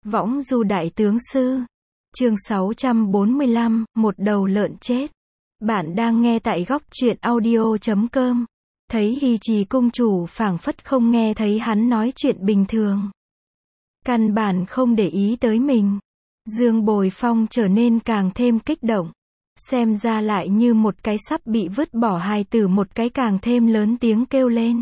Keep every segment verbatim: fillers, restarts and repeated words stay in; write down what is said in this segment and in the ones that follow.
Võng du đại tướng sư. Chương sáu trăm bốn mươi lăm, một đầu lợn chết. Bạn đang nghe tại góc truyện audio chấm com. Thấy Hy Trì cung chủ phảng phất không nghe thấy hắn nói chuyện bình thường. Căn bản không để ý tới mình. Dương Bồi Phong trở nên càng thêm kích động. Xem ra lại như một cái sắp bị vứt bỏ hài tử, một cái càng thêm lớn tiếng kêu lên.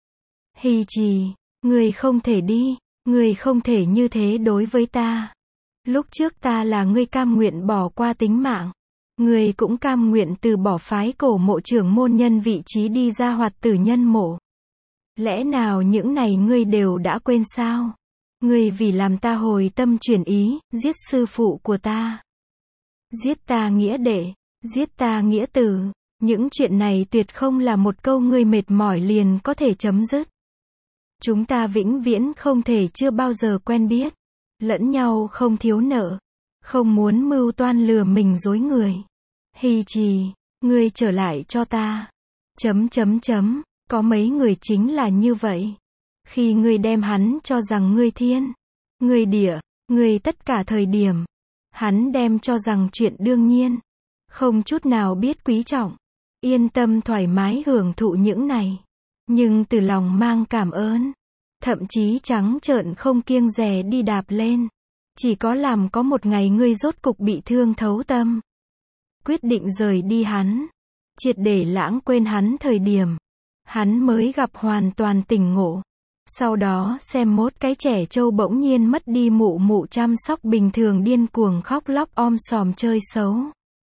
Hy Trì, người không thể đi, người không thể như thế đối với ta. Lúc trước ta là ngươi cam nguyện bỏ qua tính mạng. Người cũng cam nguyện từ bỏ phái cổ mộ trưởng môn nhân vị trí đi ra hoạt tử nhân mộ. Lẽ nào những này ngươi đều đã quên sao? Ngươi vì làm ta hồi tâm chuyển ý, giết sư phụ của ta. Giết ta nghĩa đệ, giết ta nghĩa tử. Những chuyện này tuyệt không là một câu ngươi mệt mỏi liền có thể chấm dứt. Chúng ta vĩnh viễn không thể chưa bao giờ quen biết. Lẫn nhau không thiếu nợ. Không muốn mưu toan lừa mình dối người. Hy Trì, ngươi trở lại cho ta. Chấm chấm chấm, có mấy người chính là như vậy. Khi ngươi đem hắn cho rằng ngươi thiên, ngươi địa, ngươi tất cả thời điểm, hắn đem cho rằng chuyện đương nhiên. Không chút nào biết quý trọng. Yên tâm thoải mái hưởng thụ những này. Nhưng từ lòng mang cảm ơn. Thậm chí trắng trợn không kiêng dè đi đạp lên. Chỉ có làm có một ngày ngươi rốt cục bị thương thấu tâm. Quyết định rời đi hắn. Triệt để lãng quên hắn thời điểm. Hắn mới gặp hoàn toàn tỉnh ngộ. Sau đó xem mốt cái trẻ trâu bỗng nhiên mất đi mụ mụ chăm sóc bình thường điên cuồng khóc lóc om sòm chơi xấu.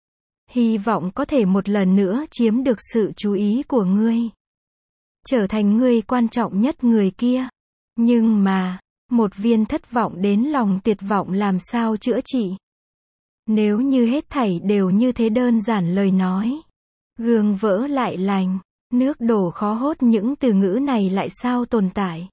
Hy vọng có thể một lần nữa chiếm được sự chú ý của ngươi. Trở thành ngươi quan trọng nhất người kia. Nhưng mà, một viên thất vọng đến lòng tuyệt vọng làm sao chữa trị. Nếu như hết thảy đều như thế đơn giản lời nói. Gương vỡ lại lành, nước đổ khó hốt, những từ ngữ này lại sao tồn tại.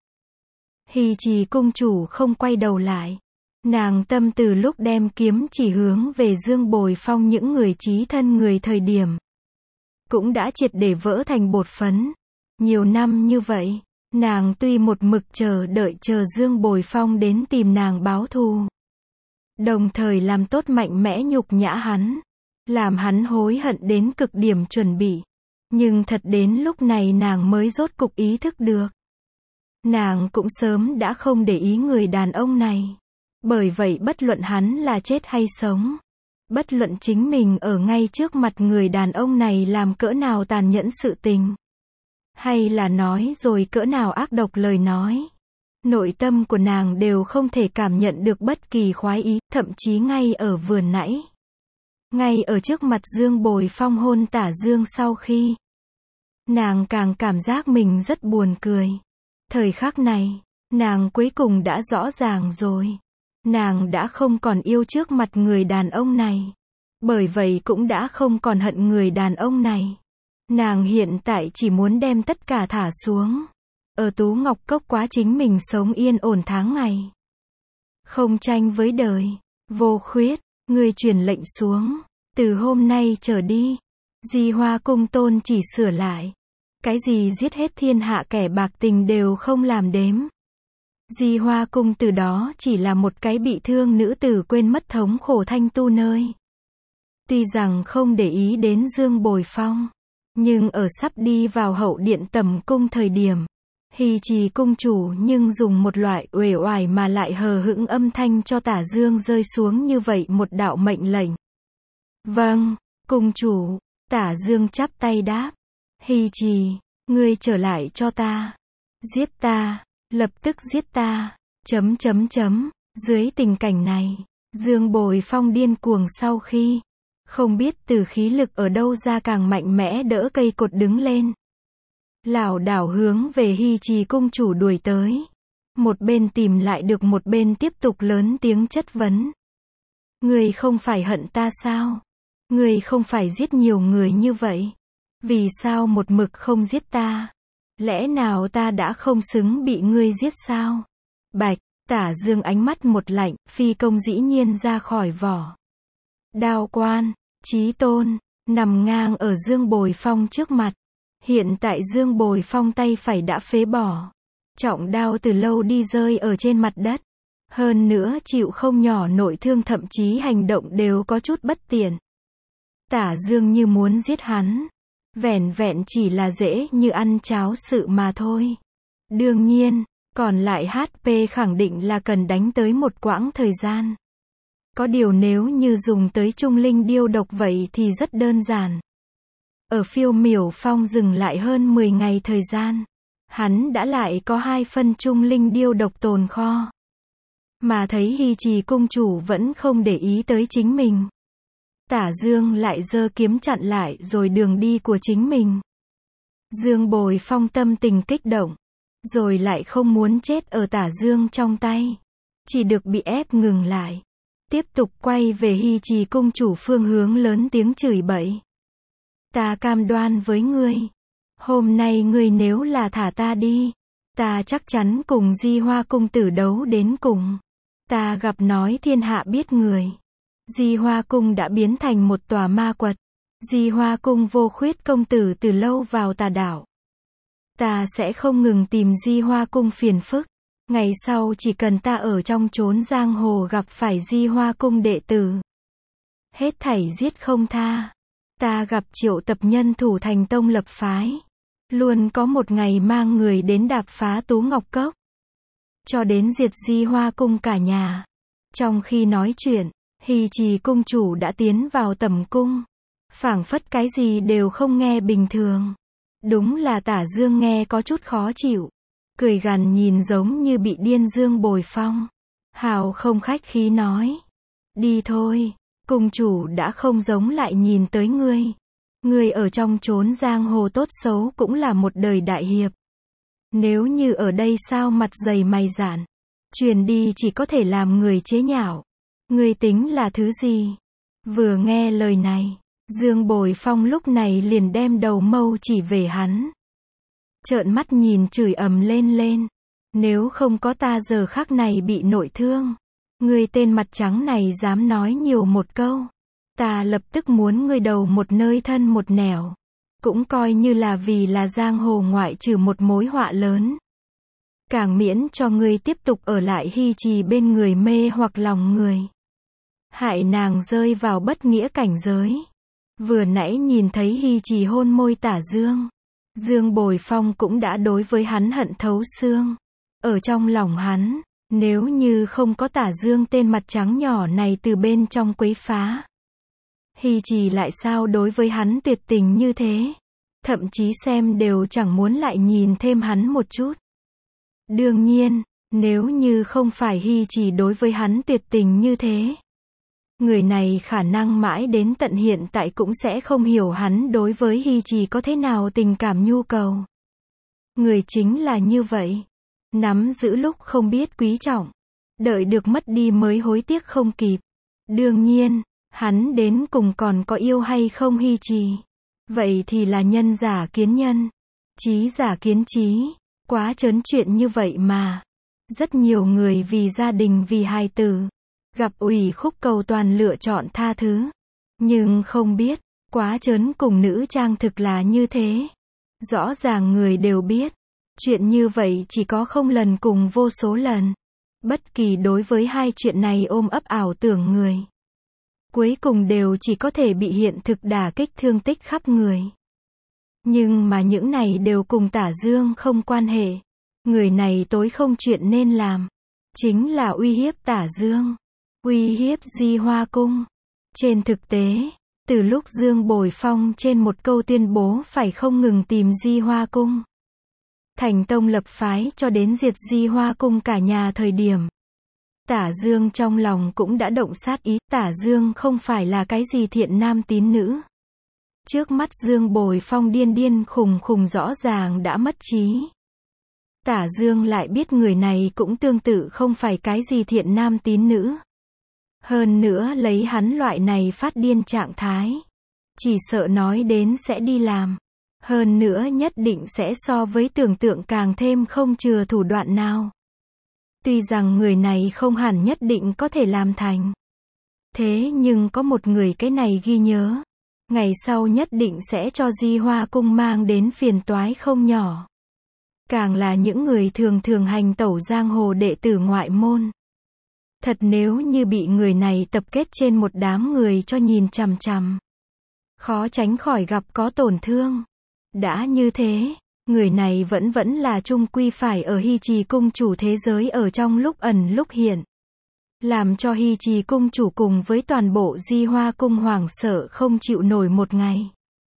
Hy Trì cung chủ không quay đầu lại. Nàng tâm từ lúc đem kiếm chỉ hướng về Dương Bồi Phong những người chí thân người thời điểm. Cũng đã triệt để vỡ thành bột phấn. Nhiều năm như vậy. Nàng tuy một mực chờ đợi chờ Dương Bồi Phong đến tìm nàng báo thù. Đồng thời làm tốt mạnh mẽ nhục nhã hắn. Làm hắn hối hận đến cực điểm chuẩn bị. Nhưng thật đến lúc này nàng mới rốt cục ý thức được. Nàng cũng sớm đã không để ý người đàn ông này. Bởi vậy bất luận hắn là chết hay sống. Bất luận chính mình ở ngay trước mặt người đàn ông này làm cỡ nào tàn nhẫn sự tình. Hay là nói rồi cỡ nào ác độc lời nói. Nội tâm của nàng đều không thể cảm nhận được bất kỳ khoái ý, thậm chí ngay ở vừa nãy. Ngay ở trước mặt Dương Bồi Phong hôn tả Dương sau khi. Nàng càng cảm giác mình rất buồn cười. Thời khắc này, nàng cuối cùng đã rõ ràng rồi. Nàng đã không còn yêu trước mặt người đàn ông này. Bởi vậy cũng đã không còn hận người đàn ông này. Nàng hiện tại chỉ muốn đem tất cả thả xuống. Ở Tú Ngọc Cốc quá chính mình sống yên ổn tháng ngày. Không tranh với đời. Vô Khuyết, ngươi truyền lệnh xuống. Từ hôm nay trở đi. Di Hoa cung tôn chỉ sửa lại. Cái gì giết hết thiên hạ kẻ bạc tình đều không làm đếm. Di Hoa cung từ đó chỉ là một cái bị thương nữ tử quên mất thống khổ thanh tu nơi. Tuy rằng không để ý đến Dương Bồi Phong. Nhưng ở sắp đi vào hậu điện tầm cung thời điểm. Hy Trì cung chủ nhưng dùng một loại uể oải mà lại hờ hững âm thanh cho Tả Dương rơi xuống như vậy một đạo mệnh lệnh. Vâng, cung chủ. Tả Dương chắp tay đáp. Hy Trì, ngươi trở lại cho ta. Giết ta, lập tức giết ta. Chấm chấm chấm. Dưới tình cảnh này, Dương Bồi Phong điên cuồng sau khi. Không biết từ khí lực ở đâu ra càng mạnh mẽ đỡ cây cột đứng lên. Lảo đảo hướng về Hy Trì cung chủ đuổi tới. Một bên tìm lại được một bên tiếp tục lớn tiếng chất vấn. Người không phải hận ta sao? Người không phải giết nhiều người như vậy? Vì sao một mực không giết ta? Lẽ nào ta đã không xứng bị ngươi giết sao? Bạch, Tả Dương ánh mắt một lạnh, phi công dĩ nhiên ra khỏi vỏ. Đao quan, Chí Tôn, nằm ngang ở Dương Bồi Phong trước mặt. Hiện tại Dương Bồi Phong tay phải đã phế bỏ. Trọng đao từ lâu đi rơi ở trên mặt đất. Hơn nữa chịu không nhỏ nội thương, thậm chí hành động đều có chút bất tiện. Tả Dương như muốn giết hắn. Vẻn vẹn chỉ là dễ như ăn cháo sự mà thôi. Đương nhiên, còn lại hát pê khẳng định là cần đánh tới một quãng thời gian. Có điều nếu như dùng tới trung linh điêu độc vậy thì rất đơn giản. Ở Phiêu Miểu Phong dừng lại hơn mười ngày thời gian. Hắn đã lại có hai phân trung linh điêu độc tồn kho. Mà thấy Hy Trì cung chủ vẫn không để ý tới chính mình. Tả Dương lại giơ kiếm chặn lại rồi đường đi của chính mình. Dương Bồi Phong tâm tình kích động. Rồi lại không muốn chết ở Tả Dương trong tay. Chỉ được bị ép ngừng lại. Tiếp tục quay về Hy Trì cung chủ phương hướng lớn tiếng chửi bậy. Ta cam đoan với ngươi. Hôm nay ngươi nếu là thả ta đi. Ta chắc chắn cùng Di Hoa cung tử đấu đến cùng. Ta gặp nói thiên hạ biết người. Di Hoa cung đã biến thành một tòa ma quật. Di Hoa cung vô khuyết công tử từ lâu vào tà đảo. Ta sẽ không ngừng tìm Di Hoa cung phiền phức. Ngày sau chỉ cần ta ở trong chốn giang hồ gặp phải Di Hoa cung đệ tử. Hết thảy giết không tha. Ta gặp triệu tập nhân thủ thành tông lập phái. Luôn có một ngày mang người đến đạp phá Tú Ngọc Cốc. Cho đến diệt Di Hoa cung cả nhà. Trong khi nói chuyện, Hy Trì cung chủ đã tiến vào tẩm cung. Phảng phất cái gì đều không nghe bình thường. Đúng là Tả Dương nghe có chút khó chịu. Cười gằn nhìn giống như bị điên Dương Bồi Phong. Hào không khách khí nói. Đi thôi, cung chủ đã không giống lại nhìn tới ngươi. Ngươi ở trong chốn giang hồ tốt xấu cũng là một đời đại hiệp. Nếu như ở đây sao mặt dày mày dạn. Truyền đi chỉ có thể làm người chế nhạo. Ngươi tính là thứ gì? Vừa nghe lời này, Dương Bồi Phong lúc này liền đem đầu mâu chỉ về hắn. Trợn mắt nhìn chửi ầm lên lên. Nếu không có ta giờ khắc này bị nội thương. Ngươi tên mặt trắng này dám nói nhiều một câu. Ta lập tức muốn ngươi đầu một nơi thân một nẻo. Cũng coi như là vì là giang hồ ngoại trừ một mối họa lớn. Càng miễn cho ngươi tiếp tục ở lại Hy Trì bên người mê hoặc lòng người. Hại nàng rơi vào bất nghĩa cảnh giới. Vừa nãy nhìn thấy Hy Trì hôn môi Tả Dương. Dương Bồi Phong cũng đã đối với hắn hận thấu xương. Ở trong lòng hắn, nếu như không có Tả Dương tên mặt trắng nhỏ này từ bên trong quấy phá. Hy Trì lại sao đối với hắn tuyệt tình như thế. Thậm chí xem đều chẳng muốn lại nhìn thêm hắn một chút. Đương nhiên, nếu như không phải Hy Trì đối với hắn tuyệt tình như thế. Người này khả năng mãi đến tận hiện tại cũng sẽ không hiểu hắn đối với Hy Trì có thế nào tình cảm nhu cầu. Người chính là như vậy. Nắm giữ lúc không biết quý trọng. Đợi được mất đi mới hối tiếc không kịp. Đương nhiên, hắn đến cùng còn có yêu hay không Hy Trì. Vậy thì là nhân giả kiến nhân. Trí giả kiến trí. Quá trớn chuyện như vậy mà. Rất nhiều người vì gia đình vì hài tử. Gặp ủy khúc cầu toàn lựa chọn tha thứ. Nhưng không biết, quá trớn cùng nữ trang thực là như thế. Rõ ràng người đều biết. Chuyện như vậy chỉ có không lần cùng vô số lần. Bất kỳ đối với hai chuyện này ôm ấp ảo tưởng người. Cuối cùng đều chỉ có thể bị hiện thực đả kích thương tích khắp người. Nhưng mà những này đều cùng Tả Dương không quan hệ. Người này tối không chuyện nên làm. Chính là uy hiếp Tả Dương. Uy hiếp Di Hoa cung. Trên thực tế, từ lúc Dương Bồi Phong trên một câu tuyên bố phải không ngừng tìm Di Hoa cung. Thành tông lập phái cho đến diệt Di Hoa cung cả nhà thời điểm. Tả Dương trong lòng cũng đã động sát ý. Tả Dương không phải là cái gì thiện nam tín nữ. Trước mắt Dương Bồi Phong điên điên khùng khùng rõ ràng đã mất trí. Tả Dương lại biết người này cũng tương tự không phải cái gì thiện nam tín nữ. Hơn nữa lấy hắn loại này phát điên trạng thái. Chỉ sợ nói đến sẽ đi làm. Hơn nữa nhất định sẽ so với tưởng tượng càng thêm không chừa thủ đoạn nào. Tuy rằng người này không hẳn nhất định có thể làm thành. Thế nhưng có một người cái này ghi nhớ. Ngày sau nhất định sẽ cho Di Hoa cung mang đến phiền toái không nhỏ. Càng là những người thường thường hành tẩu giang hồ đệ tử ngoại môn. Thật nếu như bị người này tập kết trên một đám người cho nhìn chằm chằm, khó tránh khỏi gặp có tổn thương. Đã như thế, người này vẫn vẫn là chung quy phải ở Hy Trì cung chủ thế giới ở trong lúc ẩn lúc hiện. Làm cho Hy Trì cung chủ cùng với toàn bộ Di Hoa cung hoảng sợ không chịu nổi một ngày.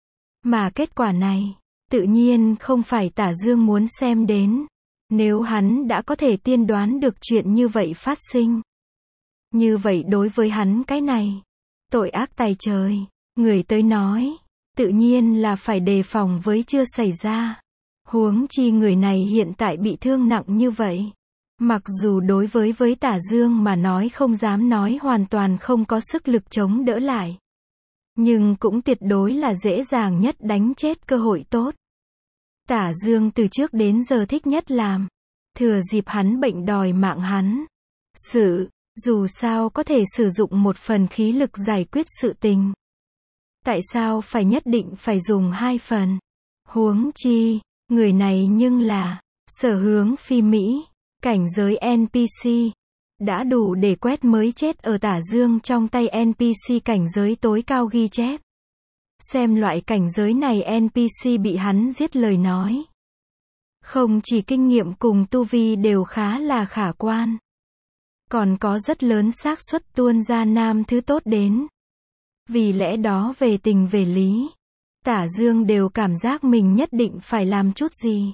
Mà kết quả này, tự nhiên không phải Tả Dương muốn xem đến. Nếu hắn đã có thể tiên đoán được chuyện như vậy phát sinh. Như vậy đối với hắn cái này, tội ác tày trời, người tới nói, tự nhiên là phải đề phòng với chưa xảy ra. Huống chi người này hiện tại bị thương nặng như vậy. Mặc dù đối với với Tả Dương mà nói không dám nói hoàn toàn không có sức lực chống đỡ lại. Nhưng cũng tuyệt đối là dễ dàng nhất đánh chết cơ hội tốt. Tả Dương từ trước đến giờ thích nhất làm. Thừa dịp hắn bệnh đòi mạng hắn. Sự, dù sao có thể sử dụng một phần khí lực giải quyết sự tình. Tại sao phải nhất định phải dùng hai phần? Huống chi, người này nhưng là, sở hướng phi Mỹ, cảnh giới en pê xê. Đã đủ để quét mới chết ở Tả Dương trong tay en pê xê cảnh giới tối cao ghi chép. Xem loại cảnh giới này en pê xê bị hắn giết lời nói. Không chỉ kinh nghiệm cùng tu vi đều khá là khả quan. Còn có rất lớn xác suất tuôn ra nam thứ tốt đến. Vì lẽ đó về tình về lý, Tả Dương đều cảm giác mình nhất định phải làm chút gì.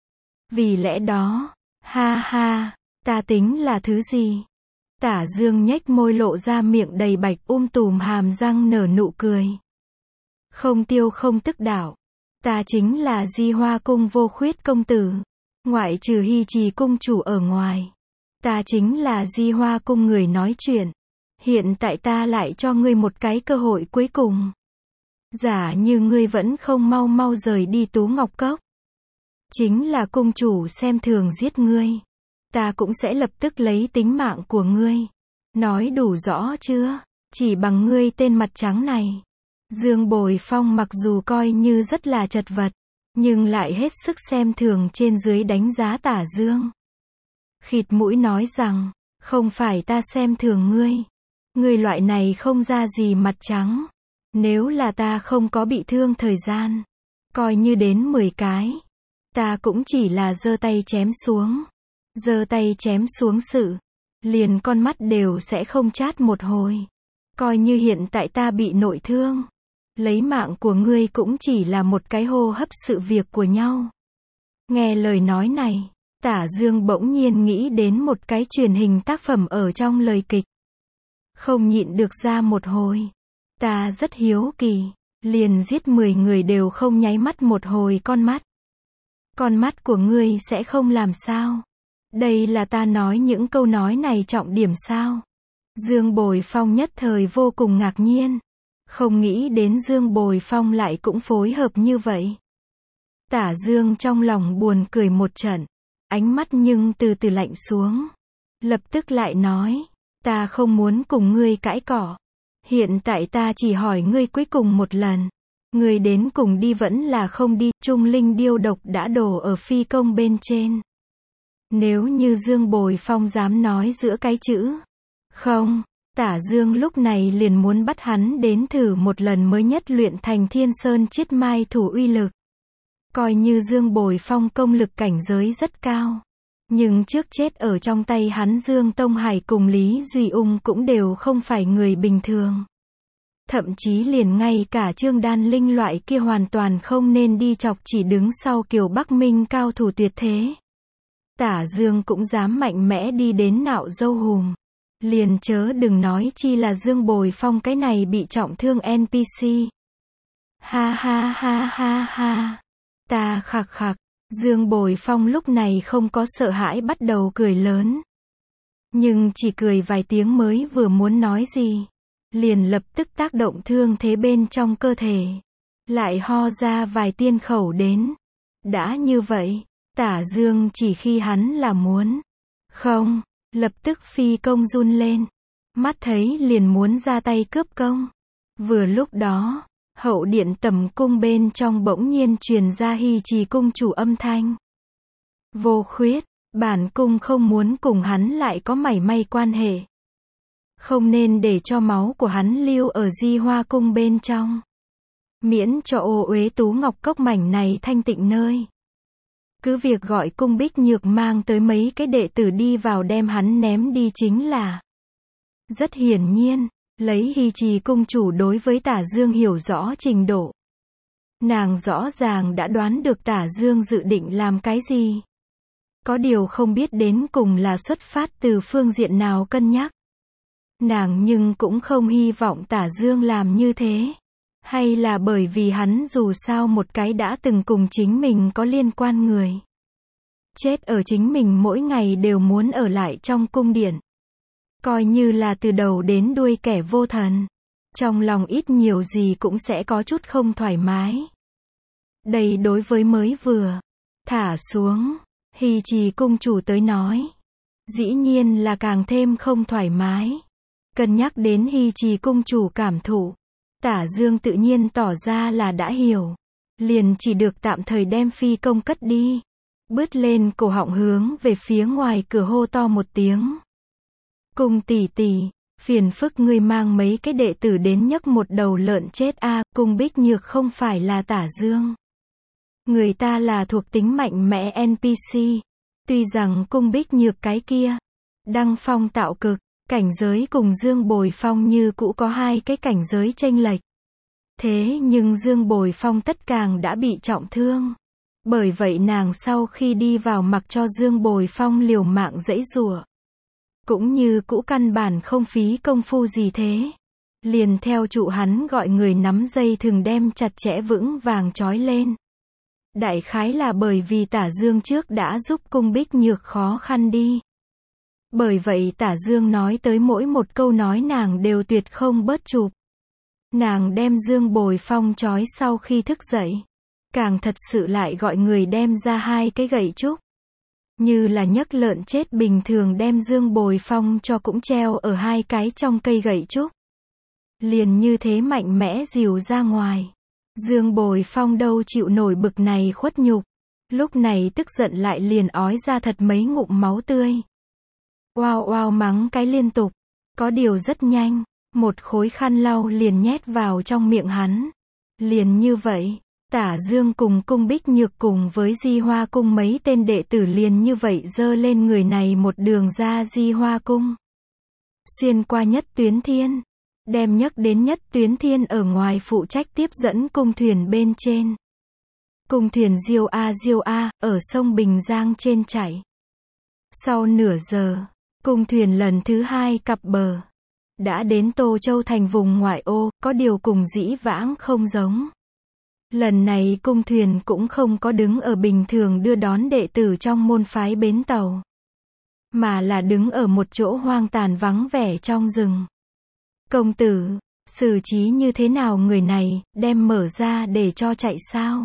Vì lẽ đó, ha ha, ta tính là thứ gì? Tả Dương nhếch môi lộ ra miệng đầy bạch um tùm hàm răng nở nụ cười. Không tiêu không tức đảo. Ta chính là Di Hoa cung vô khuyết công tử. Ngoại trừ Hy Trì cung chủ ở ngoài. Ta chính là Di Hoa cung người nói chuyện. Hiện tại ta lại cho ngươi một cái cơ hội cuối cùng. Giả như ngươi vẫn không mau mau rời đi Tú Ngọc Cốc. Chính là cung chủ xem thường giết ngươi. Ta cũng sẽ lập tức lấy tính mạng của ngươi. Nói đủ rõ chưa? Chỉ bằng ngươi tên mặt trắng này. Dương Bồi Phong mặc dù coi như rất là chật vật, nhưng lại hết sức xem thường trên dưới đánh giá Tả Dương. Khịt mũi nói rằng, không phải ta xem thường ngươi. Ngươi loại này không ra gì mặt trắng. Nếu là ta không có bị thương thời gian, coi như đến mười cái, ta cũng chỉ là giơ tay chém xuống. Giơ tay chém xuống sự, liền con mắt đều sẽ không chát một hồi. Coi như hiện tại ta bị nội thương. Lấy mạng của ngươi cũng chỉ là một cái hô hấp sự việc của nhau. Nghe lời nói này, Tả Dương bỗng nhiên nghĩ đến một cái truyền hình tác phẩm ở trong lời kịch. Không nhịn được ra một hồi. Ta rất hiếu kỳ, liền giết mười người đều không nháy mắt một hồi con mắt. Con mắt của ngươi sẽ không làm sao? Đây là ta nói những câu nói này trọng điểm sao? Dương Bồi Phong nhất thời vô cùng ngạc nhiên. Không nghĩ đến Dương Bồi Phong lại cũng phối hợp như vậy. Tả Dương trong lòng buồn cười một trận. Ánh mắt nhưng từ từ lạnh xuống. Lập tức lại nói. Ta không muốn cùng ngươi cãi cỏ. Hiện tại ta chỉ hỏi ngươi cuối cùng một lần. Ngươi đến cùng đi vẫn là không đi. Trung linh điêu độc đã đổ ở phi công bên trên. Nếu như Dương Bồi Phong dám nói giữa cái chữ không, Tả Dương lúc này liền muốn bắt hắn đến thử một lần mới nhất luyện thành Thiên Sơn Chiết Mai thủ uy lực. Coi như Dương Bồi Phong công lực cảnh giới rất cao. Nhưng trước chết ở trong tay hắn Dương Tông Hải cùng Lý Duy Ung cũng đều không phải người bình thường. Thậm chí liền ngay cả Trương Đan Linh loại kia hoàn toàn không nên đi chọc chỉ đứng sau Kiều Bắc Minh cao thủ tuyệt thế. Tả Dương cũng dám mạnh mẽ đi đến nạo dâu hùm. Liền chớ đừng nói chi là Dương Bồi Phong cái này bị trọng thương en pê xê. Ha ha ha ha ha. Ta khạc khạc. Dương Bồi Phong lúc này không có sợ hãi bắt đầu cười lớn. Nhưng chỉ cười vài tiếng mới vừa muốn nói gì. Liền lập tức tác động thương thế bên trong cơ thể. Lại ho ra vài tiên khẩu đến. Đã như vậy, Tả Dương chỉ khi hắn là muốn. Không, lập tức phi công run lên. Mắt thấy liền muốn ra tay cướp công. Vừa lúc đó, hậu điện tầm cung bên trong bỗng nhiên truyền ra Hy Trì cung chủ âm thanh. Vô khuyết, bản cung không muốn cùng hắn lại có mảy may quan hệ. Không nên để cho máu của hắn lưu ở Di Hoa Cung bên trong. Miễn cho ô uế tú ngọc cốc mảnh này thanh tịnh nơi. Cứ việc gọi Cung Bích Nhược mang tới mấy cái đệ tử đi vào đem hắn ném đi chính là. Rất hiển nhiên, lấy Hy Trì cung chủ đối với Tả Dương hiểu rõ trình độ. Nàng rõ ràng đã đoán được Tả Dương dự định làm cái gì. Có điều không biết đến cùng là xuất phát từ phương diện nào cân nhắc. Nàng nhưng cũng không hy vọng Tả Dương làm như thế. Hay là bởi vì hắn dù sao một cái đã từng cùng chính mình có liên quan người. Chết ở chính mình mỗi ngày đều muốn ở lại trong cung điện. Coi như là từ đầu đến đuôi kẻ vô thần. Trong lòng ít nhiều gì cũng sẽ có chút không thoải mái. Đây đối với mới vừa thả xuống, Hy Trì cung chủ tới nói. Dĩ nhiên là càng thêm không thoải mái. Cân nhắc đến Hy Trì cung chủ cảm thụ. Tả Dương tự nhiên tỏ ra là đã hiểu. Liền chỉ được tạm thời đem phi công cất đi. Bứt lên cổ họng hướng về phía ngoài cửa hô to một tiếng. Cung tỷ tỷ, phiền phức ngươi mang mấy cái đệ tử đến nhấc một đầu lợn chết a. À, Cung Bích Nhược không phải là Tả Dương. Người ta là thuộc tính mạnh mẽ en pê xê. Tuy rằng Cung Bích Nhược cái kia, đăng phong tạo cực, cảnh giới cùng Dương Bồi Phong như cũ có hai cái cảnh giới chênh lệch. Thế nhưng Dương Bồi Phong tất càng đã bị trọng thương. Bởi vậy nàng sau khi đi vào mặc cho Dương Bồi Phong liều mạng giãy giụa. Cũng như cũ căn bản không phí công phu gì thế. Liền theo trụ hắn gọi người nắm dây thừng đem chặt chẽ vững vàng trói lên. Đại khái là bởi vì Tả Dương trước đã giúp Cung Bích Nhược khó khăn đi. Bởi vậy Tả Dương nói tới mỗi một câu nói nàng đều tuyệt không bớt chụp. Nàng đem Dương Bồi Phong trói sau khi thức dậy. Càng thật sự lại gọi người đem ra hai cái gậy trúc. Như là nhấc lợn chết bình thường đem Dương Bồi Phong cho cũng treo ở hai cái trong cây gậy trúc. Liền như thế mạnh mẽ dìu ra ngoài. Dương Bồi Phong đâu chịu nổi bực này khuất nhục. Lúc này tức giận lại liền ói ra thật mấy ngụm máu tươi. Oao oao mắng cái liên tục. Có điều rất nhanh. Một khối khăn lau liền nhét vào trong miệng hắn. Liền như vậy. Tả Dương cùng Cung Bích Nhược cùng với Di Hoa Cung mấy tên đệ tử liền như vậy dơ lên người này một đường ra Di Hoa Cung. Xuyên qua Nhất Tuyến Thiên. Đem nhấc đến Nhất Tuyến Thiên ở ngoài phụ trách tiếp dẫn cung thuyền bên trên. Cung thuyền diêu a diêu a, ở sông Bình Giang trên chảy. Sau nửa giờ, cung thuyền lần thứ hai cập bờ. Đã đến Tô Châu thành vùng ngoại ô, có điều cùng dĩ vãng không giống. Lần này cung thuyền cũng không có đứng ở bình thường đưa đón đệ tử trong môn phái bến tàu. Mà là đứng ở một chỗ hoang tàn vắng vẻ trong rừng. Công tử, xử trí như thế nào người này, đem mở ra để cho chạy sao?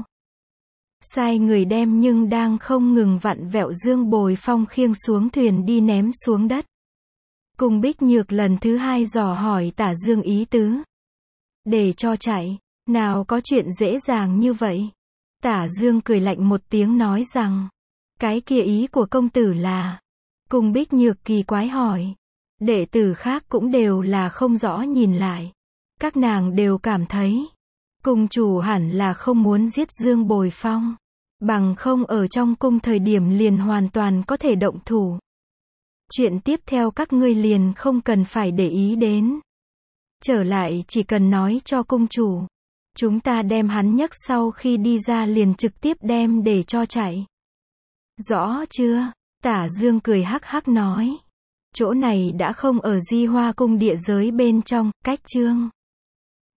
Sai người đem nhưng đang không ngừng vặn vẹo Dương Bồi Phong khiêng xuống thuyền đi ném xuống đất. Cung Bích Nhược lần thứ hai dò hỏi Tả Dương ý tứ. Để cho chạy, nào có chuyện dễ dàng như vậy. Tả Dương cười lạnh một tiếng nói rằng, cái kia ý của công tử là. Cung Bích Nhược kỳ quái hỏi. Đệ tử khác cũng đều là không rõ nhìn lại. Các nàng đều cảm thấy, cung chủ hẳn là không muốn giết Dương Bồi Phong. Bằng không ở trong cung thời điểm liền hoàn toàn có thể động thủ. Chuyện tiếp theo các ngươi liền không cần phải để ý đến. Trở lại chỉ cần nói cho cung chủ. Chúng ta đem hắn nhấc sau khi đi ra liền trực tiếp đem để cho chạy. Rõ chưa? Tả Dương cười hắc hắc nói. Chỗ này đã không ở Di Hoa Cung địa giới bên trong, cách chương